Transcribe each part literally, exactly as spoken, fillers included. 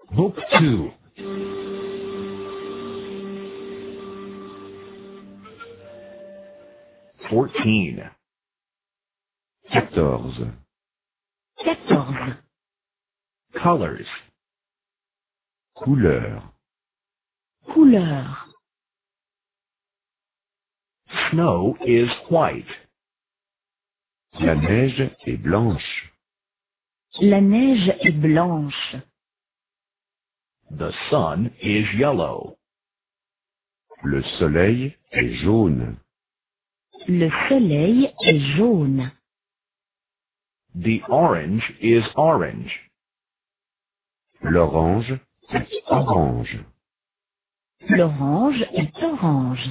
Book two. Fourteen. quatorze, quatorze. Colors. couleur, Couleur. Snow is white. la neige est blanche, La neige est blanche. The sun is yellow. le soleil est jaune, Le soleil est jaune. The orange is orange. l'orange est orange, L'orange est orange.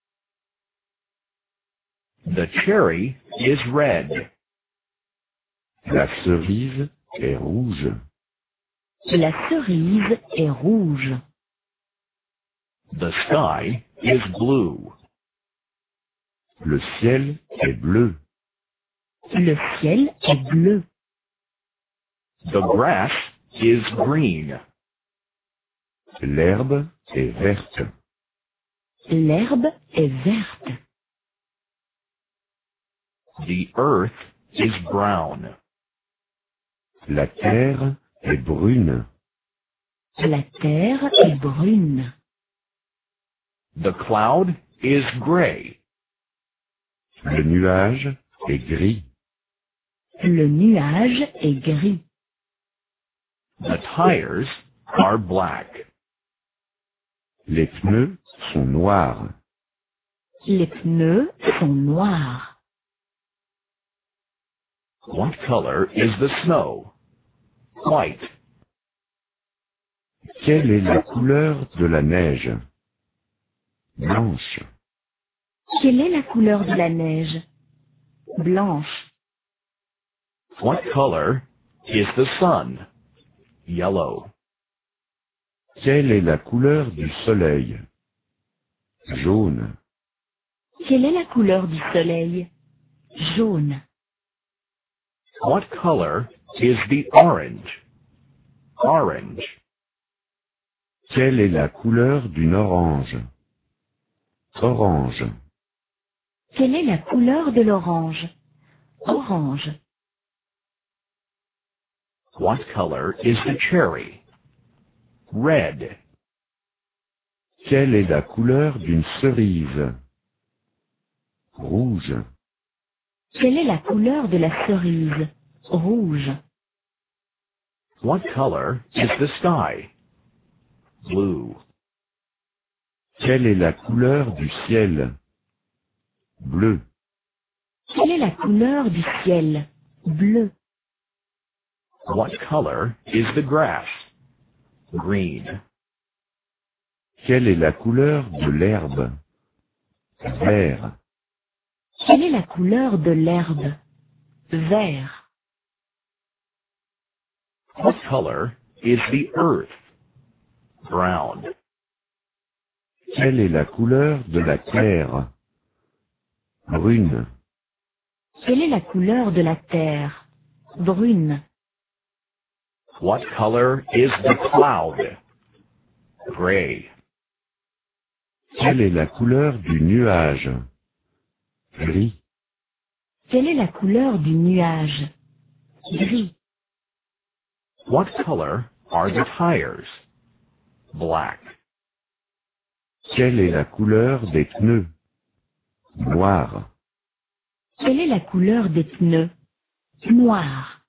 The cherry is red. la cerise est rouge, La cerise est rouge. The sky is blue. le ciel est bleu, Le ciel est bleu. The grass is green. l'herbe est verte, L'herbe est verte. The earth is brown. la terre est brune, La terre est brune. The cloud is gray. le nuage est gris, Le nuage est gris. The tires are black. les pneus sont noirs, Les pneus sont noirs. What color is the snow? White. quelle est la couleur de la neige? Blanche. Quelle est la couleur de la neige? Blanche. What color is the sun? Yellow. Quelle est la couleur du soleil? Jaune. Quelle est la couleur du soleil? Jaune. What color is the orange? Orange. Quelle est la couleur d'une orange? Orange. Quelle est la couleur de l'orange? Orange. What color is the cherry? Red. Quelle est la couleur d'une cerise? Rouge. Quelle est la couleur de la cerise? Rouge. What color is the sky? Blue. Quelle est la couleur du ciel? Bleu. Quelle est la couleur du ciel? Bleu. What color is the grass? Green. Quelle est la couleur de l'herbe? Vert. Quelle est la couleur de l'herbe? Vert. What color is the earth? Brown. Quelle est la couleur de la terre? Brune. Quelle est la couleur de la terre? Brune. What color is the cloud? Gray. Quelle est la couleur du nuage? Gris. Quelle est la couleur du nuage? Gris. What color are the tires? Black. Quelle est la couleur des pneus? Noir. Quelle est la couleur des pneus? Noir.